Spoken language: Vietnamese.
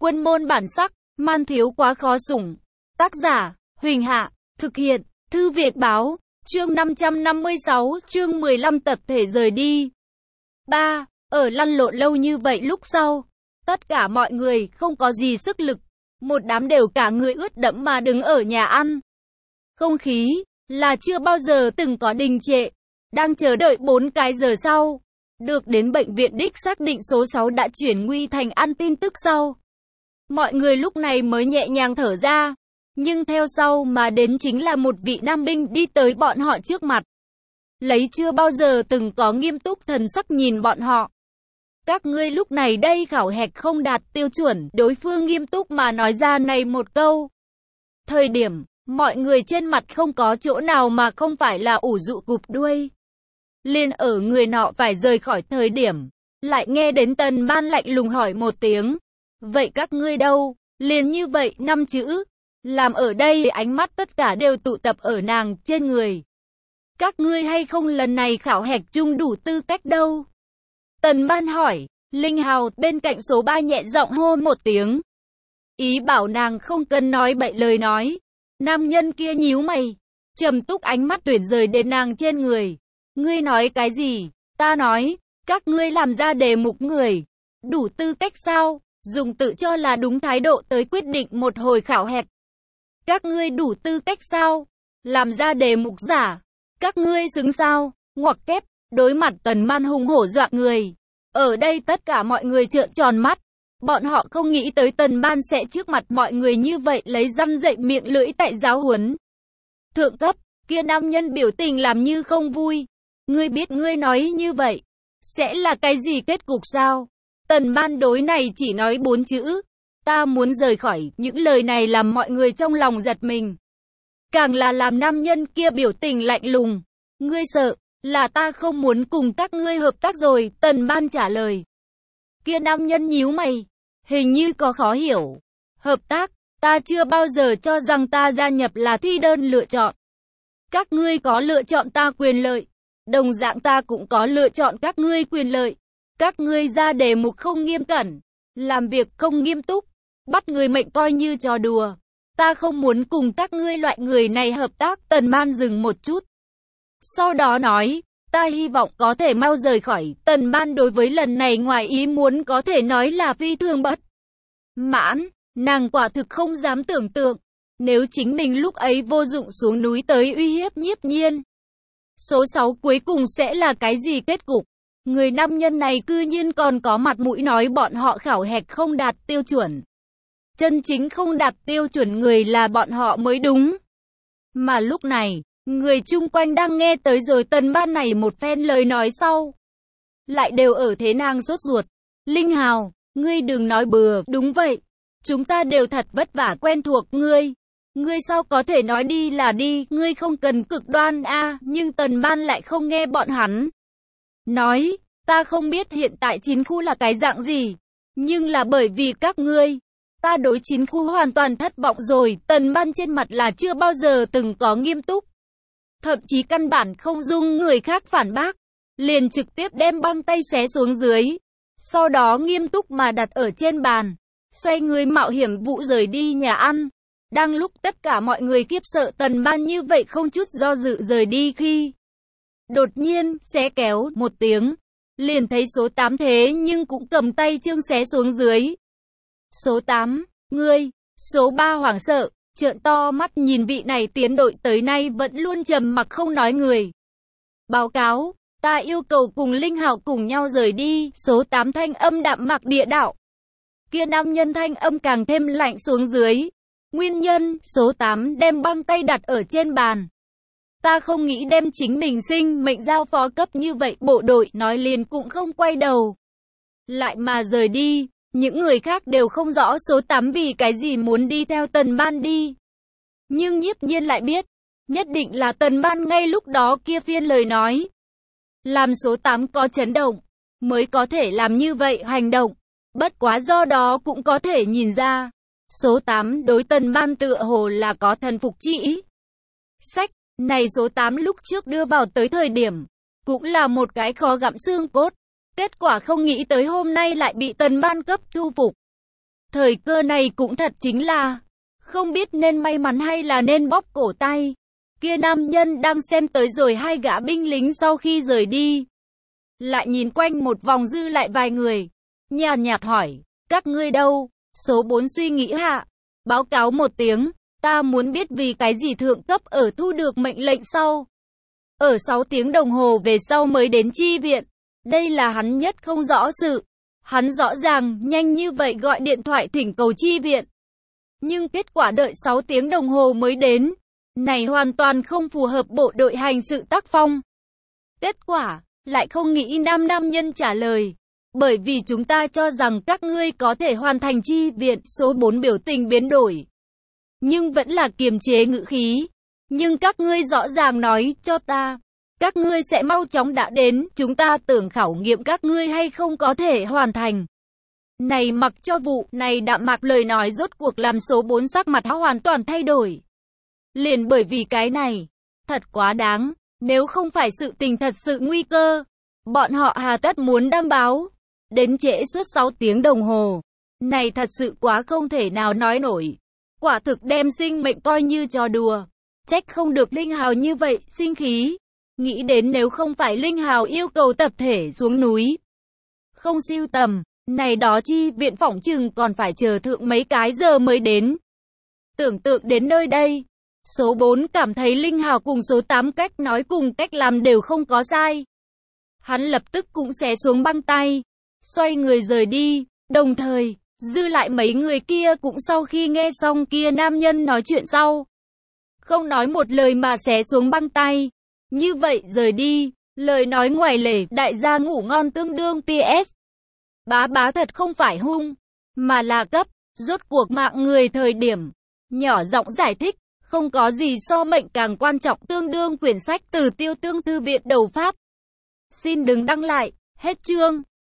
Quân môn bản sắc, man thiếu quá khó sủng. Tác giả, Huỳnh Hạ, thực hiện, Thư viện báo, chương 556, chương 15 tập thể rời đi. 3. Ở lăn lộn lâu như vậy lúc sau, tất cả mọi người không có gì sức lực, một đám đều cả người ướt đẫm mà đứng ở nhà ăn. Không khí là chưa bao giờ từng có đình trệ, đang chờ đợi 4 cái giờ sau. Được đến bệnh viện đích xác định số 6 đã chuyển nguy thành an tin tức sau. Mọi người lúc này mới nhẹ nhàng thở ra, nhưng theo sau mà đến chính là một vị nam binh đi tới bọn họ trước mặt. Lấy chưa bao giờ từng có nghiêm túc thần sắc nhìn bọn họ. Các ngươi lúc này đây khảo hạch không đạt tiêu chuẩn, đối phương nghiêm túc mà nói ra này một câu. Thời điểm, mọi người trên mặt không có chỗ nào mà không phải là ủ rũ cụp đuôi. Liền ở người nọ phải rời khỏi thời điểm, lại nghe đến Tần Ban lạnh lùng hỏi một tiếng. Vậy các ngươi đâu? Liền như vậy 5 chữ. Làm ở đây ánh mắt tất cả đều tụ tập ở nàng trên người. Các ngươi hay không lần này khảo hạch chung đủ tư cách đâu? Tần Ban hỏi. Linh Hào bên cạnh số 3 nhẹ giọng hô một tiếng. Ý bảo nàng không cần nói bậy lời nói. Nam nhân kia nhíu mày, trầm túc ánh mắt tuyển rời đến nàng trên người. Ngươi nói cái gì? Ta nói, các ngươi làm ra đề mục người. Đủ tư cách sao? Dùng tự cho là đúng thái độ tới quyết định một hồi khảo hạch. Các ngươi đủ tư cách sao? Làm ra đề mục giả. Các ngươi xứng sao? Ngoặc kép, đối mặt Tần Man hùng hổ dọa người. Ở đây tất cả mọi người trợn tròn mắt. Bọn họ không nghĩ tới Tần Man sẽ trước mặt mọi người như vậy lấy răm dậy miệng lưỡi tại giáo huấn. Thượng cấp, kia nam nhân biểu tình làm như không vui. Ngươi biết ngươi nói như vậy sẽ là cái gì kết cục sao? Tần Man đối này chỉ nói 4 chữ. Ta muốn rời khỏi. Những lời này làm mọi người trong lòng giật mình. Càng là làm nam nhân kia biểu tình lạnh lùng. Ngươi sợ là ta không muốn cùng các ngươi hợp tác rồi. Tần Man trả lời. Kia nam nhân nhíu mày, hình như có khó hiểu. Hợp tác, ta chưa bao giờ cho rằng ta gia nhập là thi đơn lựa chọn. Các ngươi có lựa chọn ta quyền lợi. Đồng dạng ta cũng có lựa chọn các ngươi quyền lợi. Các ngươi ra đề mục không nghiêm cẩn, làm việc không nghiêm túc, bắt người mệnh coi như trò đùa. Ta không muốn cùng các ngươi loại người này hợp tác. Tần Man dừng một chút, sau đó nói, ta hy vọng có thể mau rời khỏi. Tần Man đối với lần này ngoài ý muốn có thể nói là phi thường bất mãn. Nàng quả thực không dám tưởng tượng, nếu chính mình lúc ấy vô dụng xuống núi tới uy hiếp Nhiếp Nhiên, số 6 cuối cùng sẽ là cái gì kết cục? Người nam nhân này cư nhiên còn có mặt mũi nói bọn họ khảo hạch không đạt tiêu chuẩn. Chân chính không đạt tiêu chuẩn người là bọn họ mới đúng. Mà lúc này, người chung quanh đang nghe tới rồi Tần Man này một phen lời nói sau, lại đều ở thế nàng sốt ruột. Linh Hào, ngươi đừng nói bừa. Đúng vậy, chúng ta đều thật vất vả quen thuộc ngươi. Ngươi sao có thể nói đi là đi, ngươi không cần cực đoan a. Nhưng Tần Man lại không nghe bọn hắn nói, ta không biết hiện tại chiến khu là cái dạng gì, nhưng là bởi vì các ngươi, ta đối chiến khu hoàn toàn thất vọng rồi. Tần Man trên mặt là chưa bao giờ từng có nghiêm túc, thậm chí căn bản không dung người khác phản bác, liền trực tiếp đem băng tay xé xuống dưới, sau đó nghiêm túc mà đặt ở trên bàn, xoay người mạo hiểm vụ rời đi nhà ăn. Đang lúc tất cả mọi người khiếp sợ Tần Man như vậy không chút do dự rời đi khi đột nhiên xé kéo một tiếng, liền thấy số 8 thế nhưng cũng cầm tay chương xé xuống dưới. Số 8, ngươi. Số 3 hoảng sợ, trợn to mắt nhìn vị này tiến đội tới nay vẫn luôn trầm mặc không nói người. Báo cáo, ta yêu cầu cùng Linh Hạo cùng nhau rời đi. Số 8 thanh âm đạm mạc địa đạo. Kia nam nhân thanh âm càng thêm lạnh xuống dưới. Nguyên nhân, số 8 đem băng tay đặt ở trên bàn. Ta không nghĩ đem chính mình sinh mệnh giao phó cấp như vậy. Bộ đội nói liền cũng không quay đầu lại mà rời đi. Những người khác đều không rõ số 8 vì cái gì muốn đi theo Tần Man đi. Nhưng Nhiếp Nhiên lại biết, nhất định là Tần Man ngay lúc đó kia phiên lời nói làm số 8 có chấn động, mới có thể làm như vậy hành động. Bất quá do đó cũng có thể nhìn ra, số 8 đối Tần Man tựa hồ là có thần phục chi ý. Sách này số 8 lúc trước đưa vào tới thời điểm, cũng là một cái khó gặm xương cốt. Kết quả không nghĩ tới hôm nay lại bị Tần Man cấp thu phục. Thời cơ này cũng thật chính là không biết nên may mắn hay là nên bóp cổ tay. Kia nam nhân đang xem tới rồi, hai gã binh lính sau khi rời đi, lại nhìn quanh một vòng dư lại vài người, nhàn nhạt hỏi, các ngươi đâu? Số 4 suy nghĩ hạ, báo cáo một tiếng, ta muốn biết vì cái gì thượng cấp ở thu được mệnh lệnh sau, ở 6 tiếng đồng hồ về sau mới đến chi viện. Đây là hắn nhất không rõ sự. Hắn rõ ràng nhanh như vậy gọi điện thoại thỉnh cầu chi viện, nhưng kết quả đợi 6 tiếng đồng hồ mới đến. Này hoàn toàn không phù hợp bộ đội hành sự tác phong. Kết quả, lại không nghĩ nam nhân trả lời. Bởi vì chúng ta cho rằng các ngươi có thể hoàn thành chi viện. Số 4 biểu tình biến đổi, nhưng vẫn là kiềm chế ngữ khí. Nhưng các ngươi rõ ràng nói cho ta, các ngươi sẽ mau chóng đã đến. Chúng ta tưởng khảo nghiệm các ngươi hay không có thể hoàn thành. Này mặc cho vụ này đạm mạc lời nói rốt cuộc làm số 4 sắc mặt hoàn toàn thay đổi. Liền bởi vì cái này, thật quá đáng, nếu không phải sự tình thật sự nguy cơ, bọn họ hà tất muốn đảm báo, đến trễ suốt 6 tiếng đồng hồ. Này thật sự quá không thể nào nói nổi, quả thực đem sinh mệnh coi như trò đùa. Trách không được Linh Hào như vậy, sinh khí. Nghĩ đến nếu không phải Linh Hào yêu cầu tập thể xuống núi, không siêu tầm, này đó chi viện phỏng chừng còn phải chờ thượng mấy cái giờ mới đến. Tưởng tượng đến nơi đây, số 4 cảm thấy Linh Hào cùng số 8 cách nói cùng cách làm đều không có sai. Hắn lập tức cũng xé xuống băng tay, xoay người rời đi, đồng thời, dư lại mấy người kia cũng sau khi nghe xong kia nam nhân nói chuyện sau, không nói một lời mà xé xuống băng tay. Như vậy rời đi, lời nói ngoài lề, đại gia ngủ ngon tương đương PS. Bá thật không phải hung, mà là cấp, rốt cuộc mạng người thời điểm. Nhỏ giọng giải thích, không có gì so mệnh càng quan trọng, tương đương quyển sách từ Tiêu Tương Thư viện đầu Pháp. Xin đừng đăng lại, hết chương.